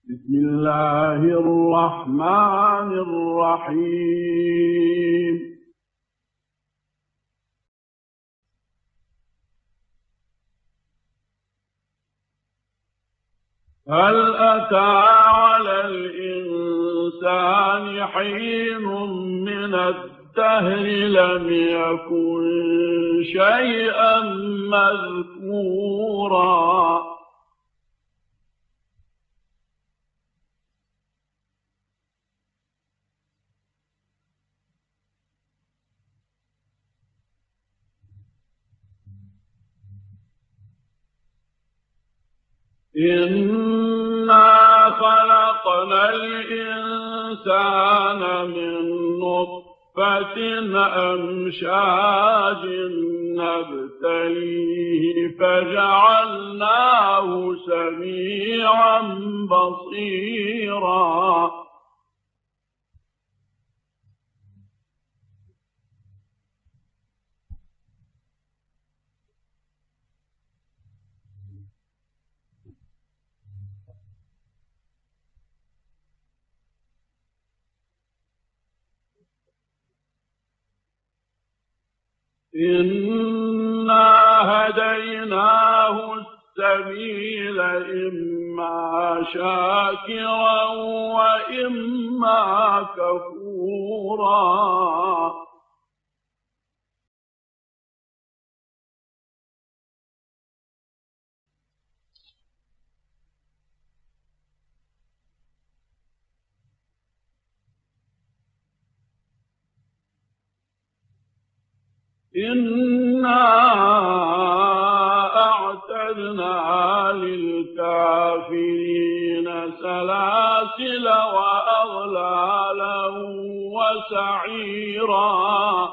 بسم الله الرحمن الرحيم. هل أتى على الإنسان حين من الدهر لم يكن شيئا مذكورا إنا خلقنا الإنسان من نطفة أمشاج نبتليه فجعلناه سميعا بصيرا إنا هديناه السبيل إما شاكرا وإما كفورا إنا أعتدنا للكافرين سلاسل وأغلالا وسعيرا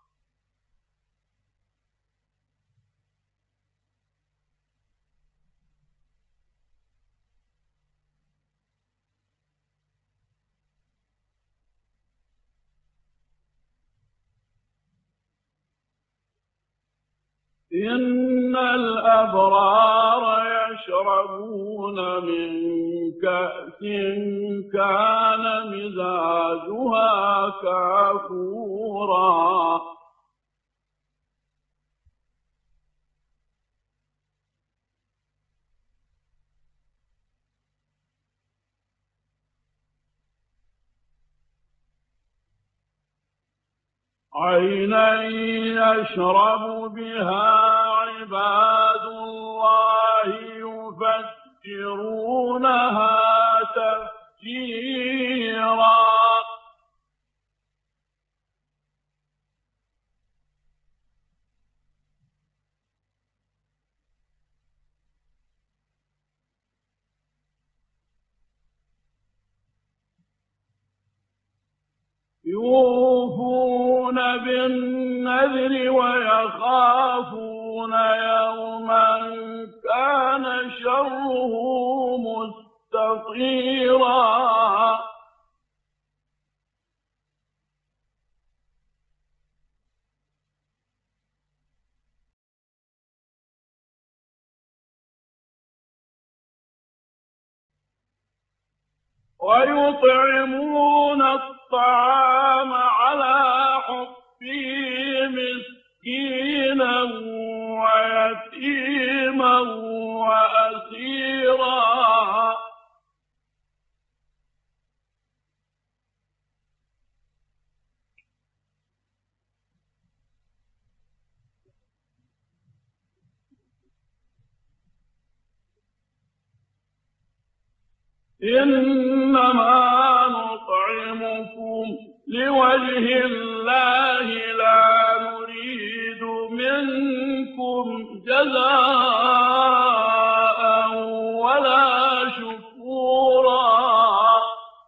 إن الأبرار يشربون من كأس كان مزاجها كافورا عينا يشرب بها عباد الله يفجرونها تفجيرا يوفون بالنذر ويخافون يوما كان شره مستطيرا ويطعمون الطعام على حبه مسكينا ويتيما وأسيرا إنما نطعمكم لوجه الله لا نريد منكم جزاء ولا شكورا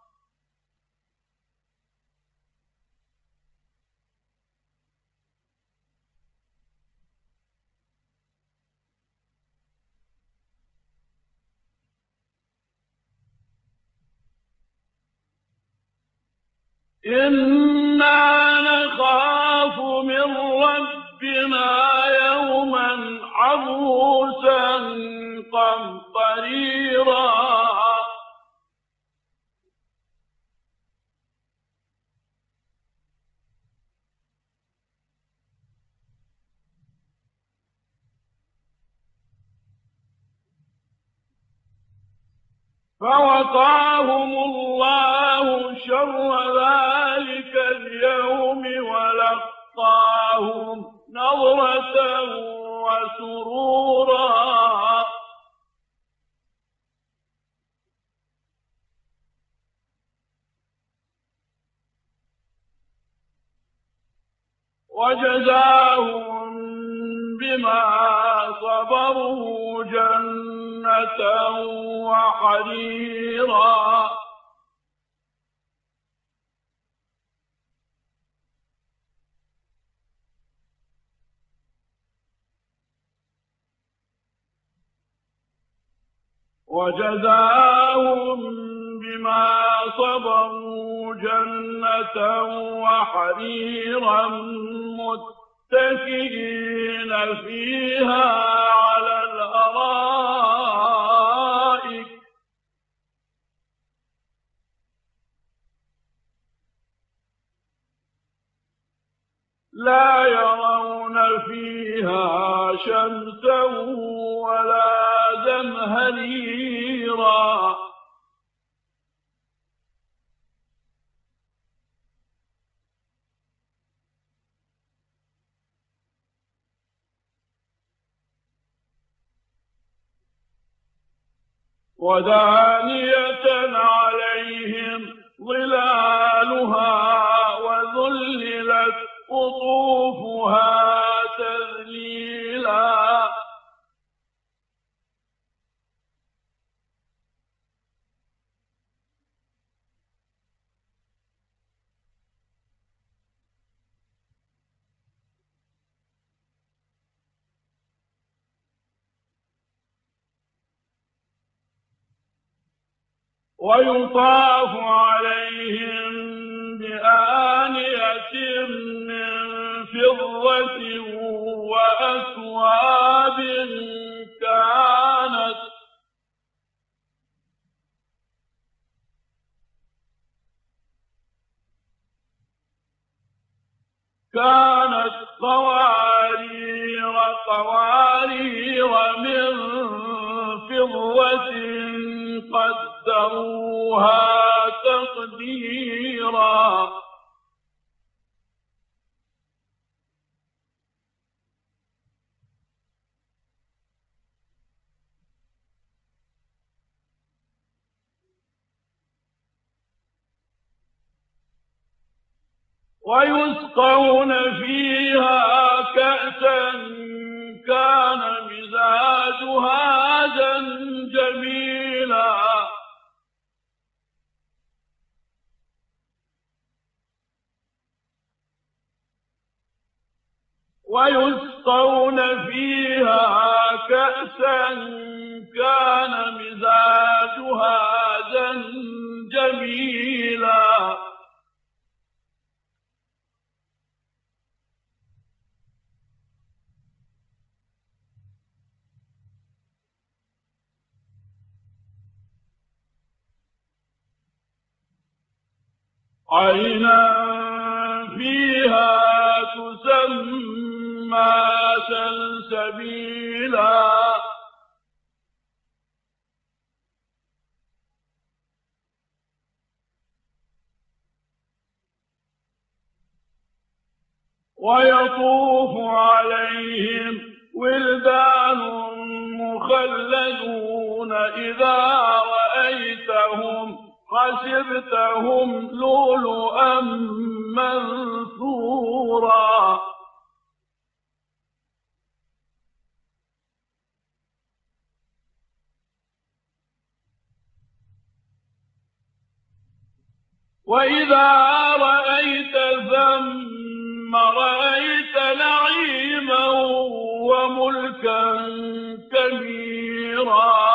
إنا نخاف من ربنا يوما عبوسا قمطريرا فوقاهم الله شر ذلك اليوم ولقاهم نضرة وسرورا وجزاهم بما صبروا جنة وحريرا وجزاهم بما صبروا جنة وحريرا متكئين فيها على الأرائك لا يرون فيها شمسا ولا زمهريرا ودانية عليهم ظلالها وذللت قطوفها تذليلا ويطاف عليهم بآنية من فضة وأكواب كانت قوارير من فضة قدروها تقديرا ويسقون فيها كأسا كان مزاجها زنجبيلا ويسقون فيها كأسا كان مزاجها زنجبيلا عينا فيها تسمى سلسبيلا ويطوف عليهم ولدان مخلدون إذا رأيتهم حسبتهم لؤلؤا منثورا وإذا رأيت ثم رأيت نعيما وملكا كبيرا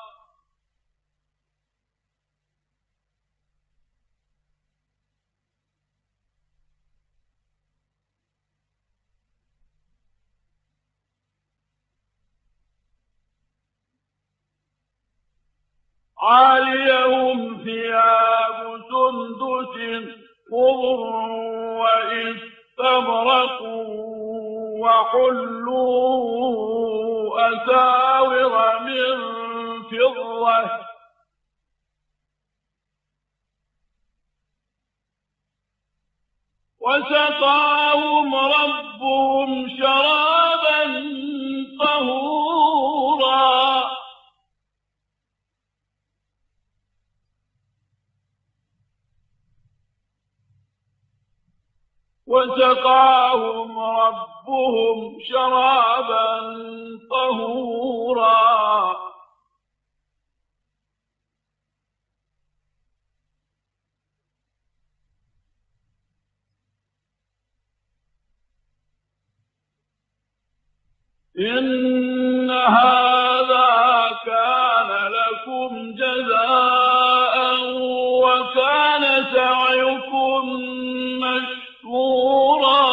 عاليهم ثياب سندس خضر واستبرق وحلوا أساور من فضة وسقاهم ربهم شرابا طهورا وسقاهم ربهم شرابا طهورا إن هذا كان لكم جزاء وكان سعيكم مشكورا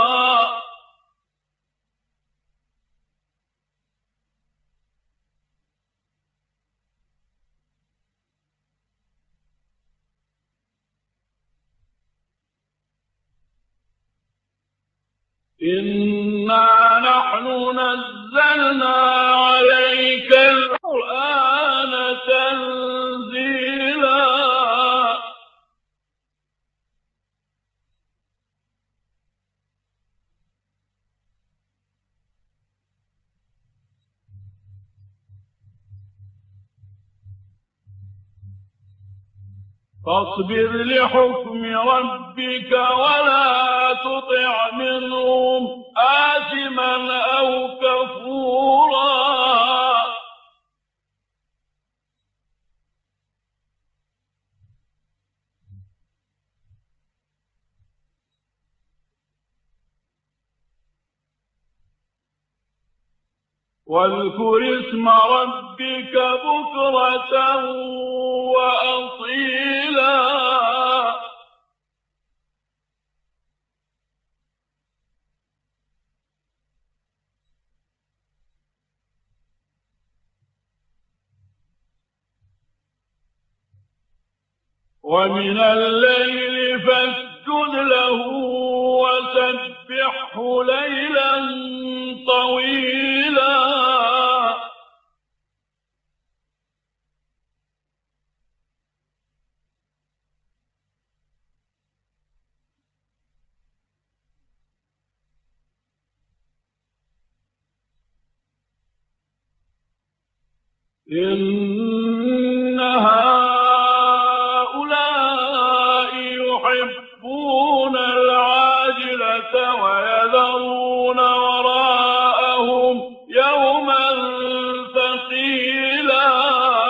إنا نحن نزلنا عليك القرآن تنزيلا فاصبر لحكم ربك ولا تطع منهم آثما أو كفورا واذكر اسم ربك بكرة وأصيلا ومن الليل فاسجد له وسبحه ليلا طويلا إن هؤلاء يحبون العاجلة ويذرون وراءهم يوما ثقيلا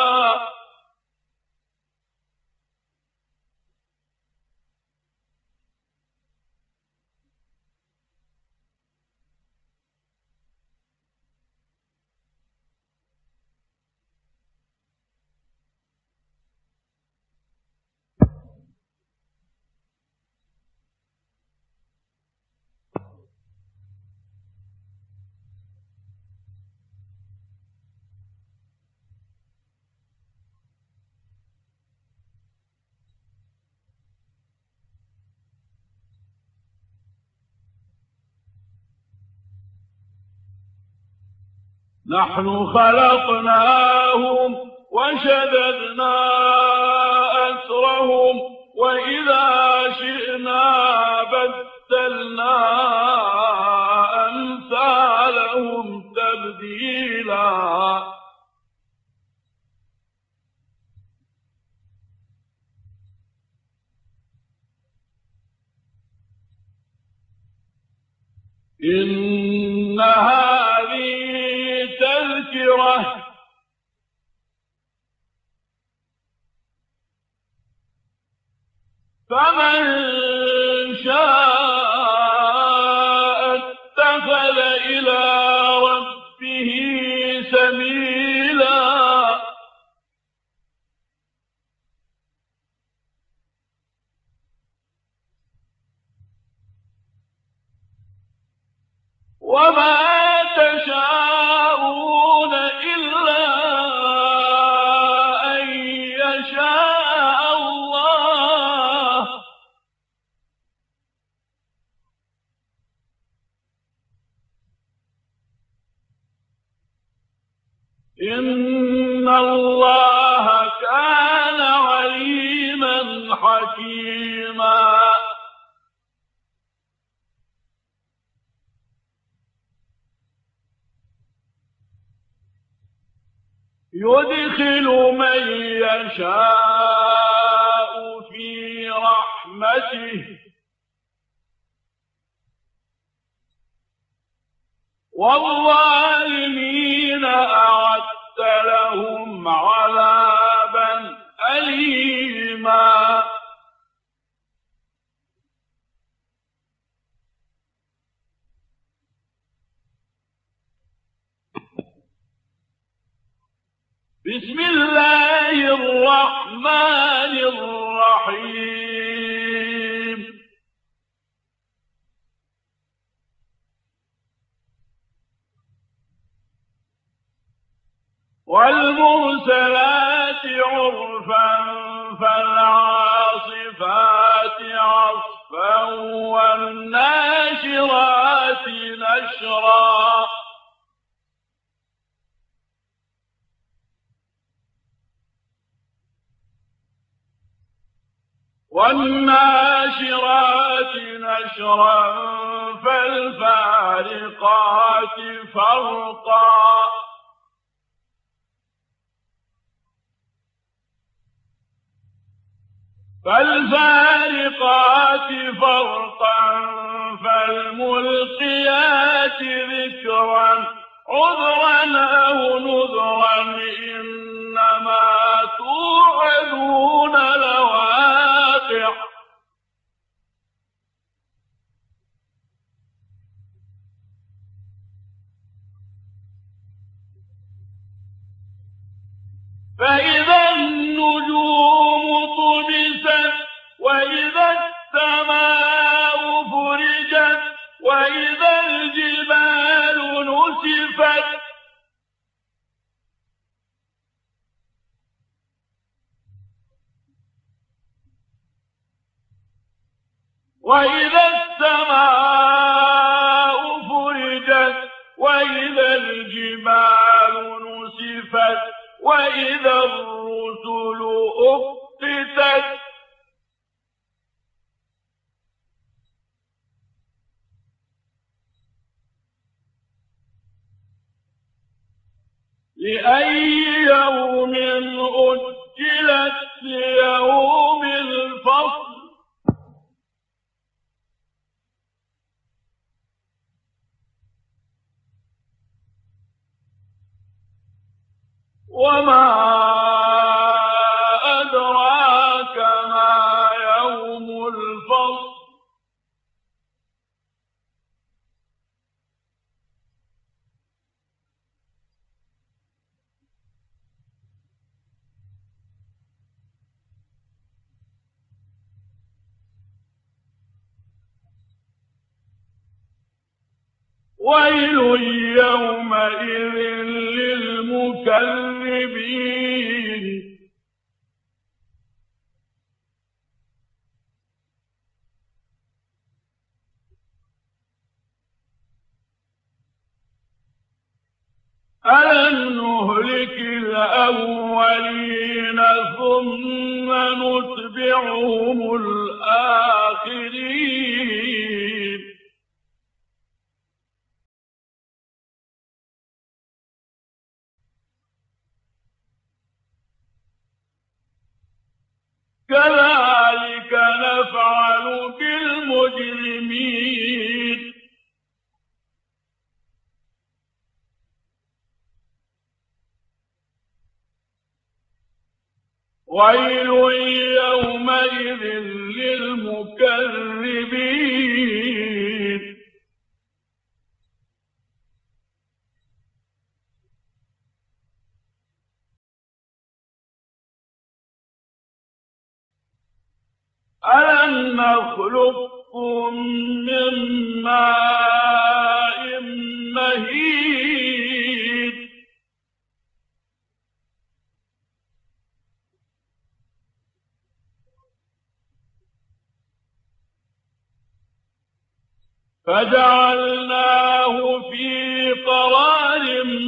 نحن خلقناهم وشددنا أسرهم وإذا شئنا بدلنا أمثالهم تبديلا إن هذه تذكرة فمن شاء اتخذ إلى ربه سبيلا وما تشاءون إلا أن يشاء الله إن الله كان عليما حكيما يدخل من يشاء في رحمته والظالمين أعد لهم عذابا أليما. بسم الله الرحمن الرحيم. والمرسلات عرفا فالعاصفات عصفا والناشرات نشرا فالفارقات فرقا فالملقيات ذكرا عذرا أو نذرا إنما توعدون لواقع فإذا النجوم طمست وإذا السماء فرجت وإذا الجبال نسفت وإذا السماء فرجت وإذا الجبال نسفت وإذا الرسل أقتت لأي يوم أجلت ليوم الفصل وما أدراك ما يوم الفصل ويل يومئذ للمكذبين ألم نهلك الأولين ثم نتبعهم الآخرين كذلك نفعل بالمجرمين ويل يومئذ للمكذبين ألم نخلقكم من ماء مهين فجعلناه في قرار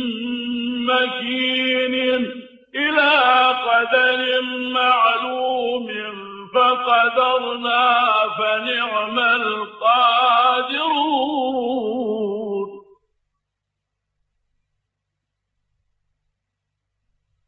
مكين إلى قدر معلوم فقدرنا فنعم القادرون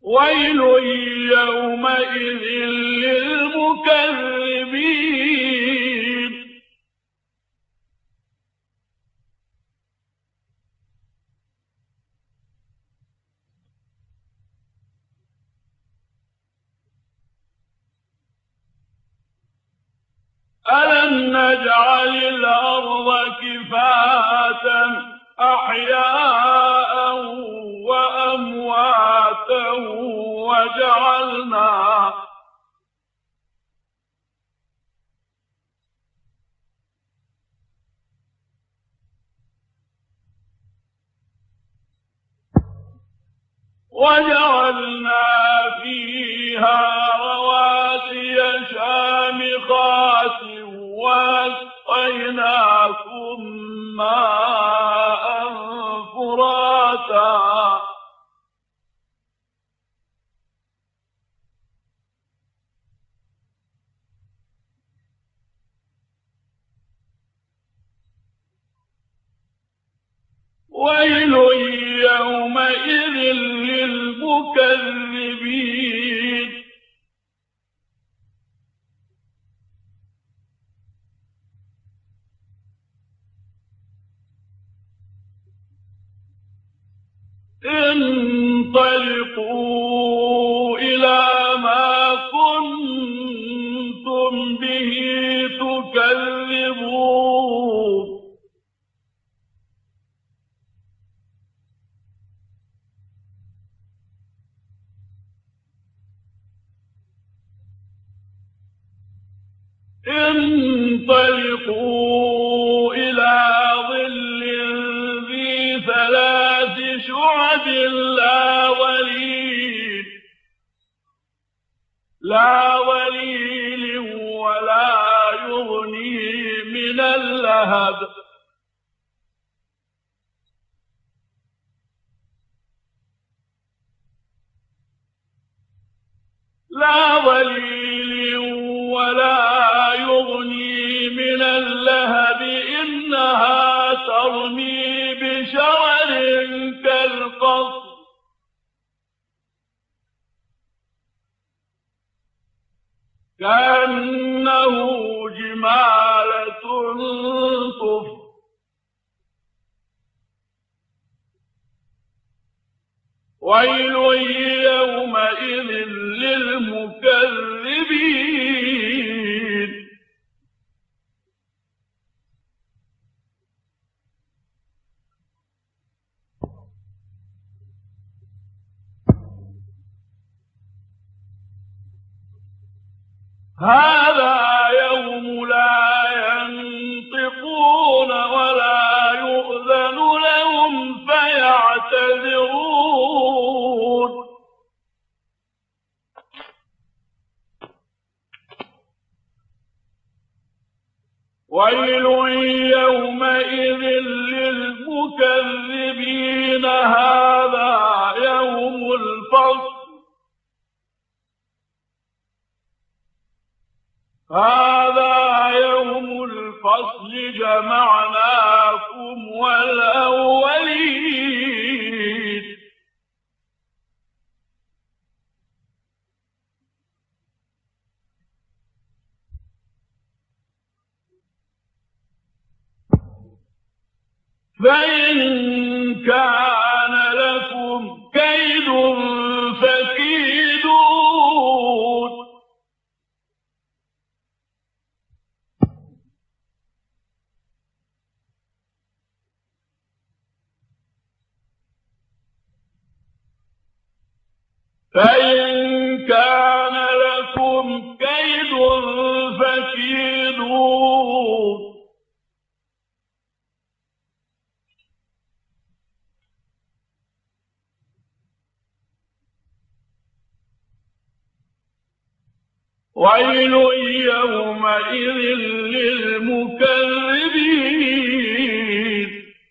ويل يومئذ للمكذبين ألم نجعل الأرض كفاة أحياء وأمواتا وجعلنا فيها رواسي شامخات وأسقيناكم ماء فراتا ويل يومئذ للمكذبين انطلقوا إلى ما كنتم به تكذبون انطلقوا إلى ظل ذي ثلاث شعب لا ظليل ولا يغني من اللهب لا ظليل ولا يغني من اللهب إنها ترمي بشرر كالقصر كأنه جمالة صفر ويل يومئذ للمكذبين هذا يوم لا ينطقون ولا يؤذن لهم فيعتذرون ويل يومئذ للمكذبين هذا يوم الفصل جمعناكم والأولين فإن كان لكم كيد فكيدون ويل يومئذ للمكذبين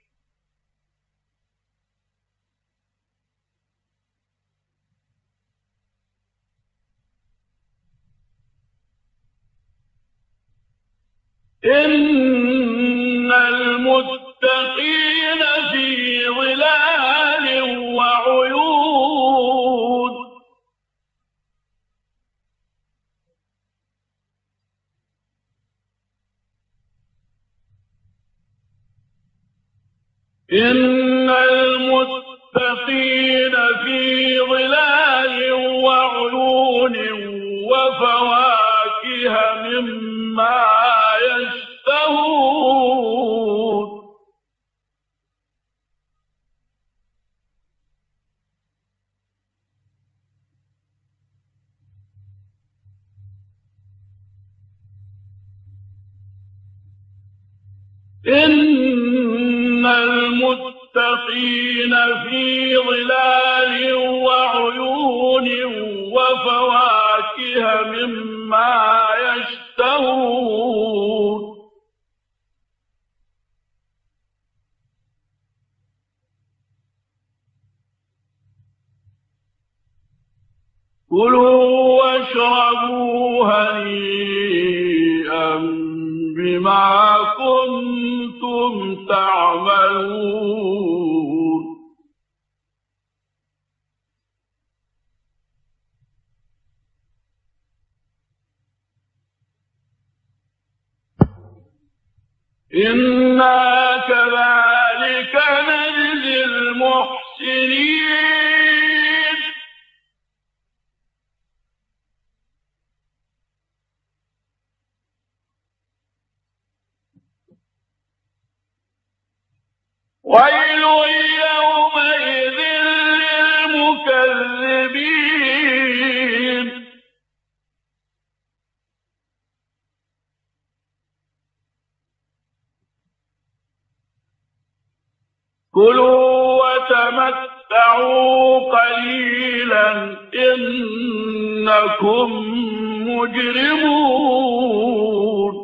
إن المتقين في ظلال وعيون إن المتقين في ظلال وعيون وفواكه مما يشتهون إن المتقين في ظلال وعيون وفواكه مما يشتهون كلوا واشربوا هنيئا بما كنتم تعملون إنا كذلك نجزي المحسنين ويل يومئذ للمكذبين كلوا وتمتعوا قليلا إنكم مجرمون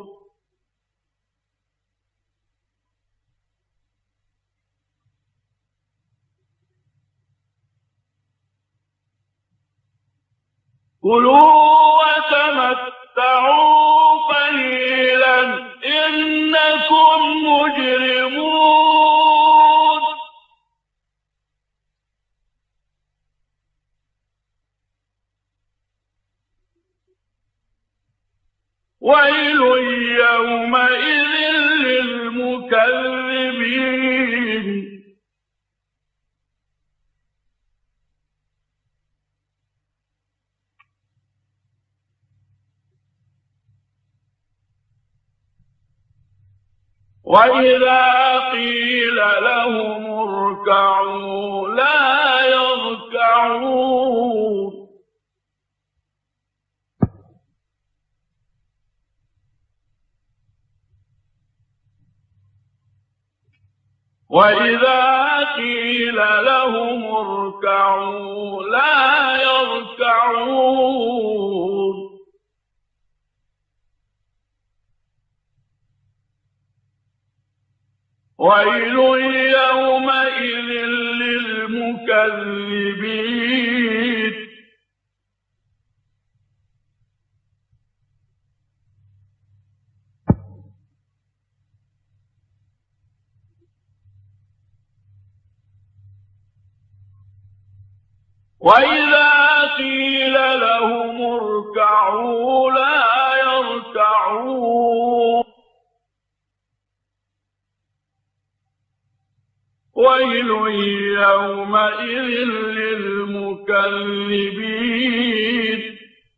كلوا وتمتعوا قليلا إنكم مجرمون ويل يومئذ للمكذبين وإذا قيل لهم اركعوا لا يركعون وإذا قيل لهم اركعوا لا يركعون ويل يومئذ للمكذبين وإذا قيل لهم اركعوا لا يركعون ويل يومئذ للمكذبين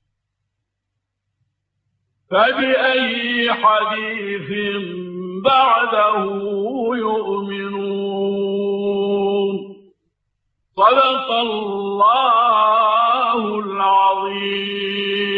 فبأي حديث بعده يؤمنون صدق الله العظيم.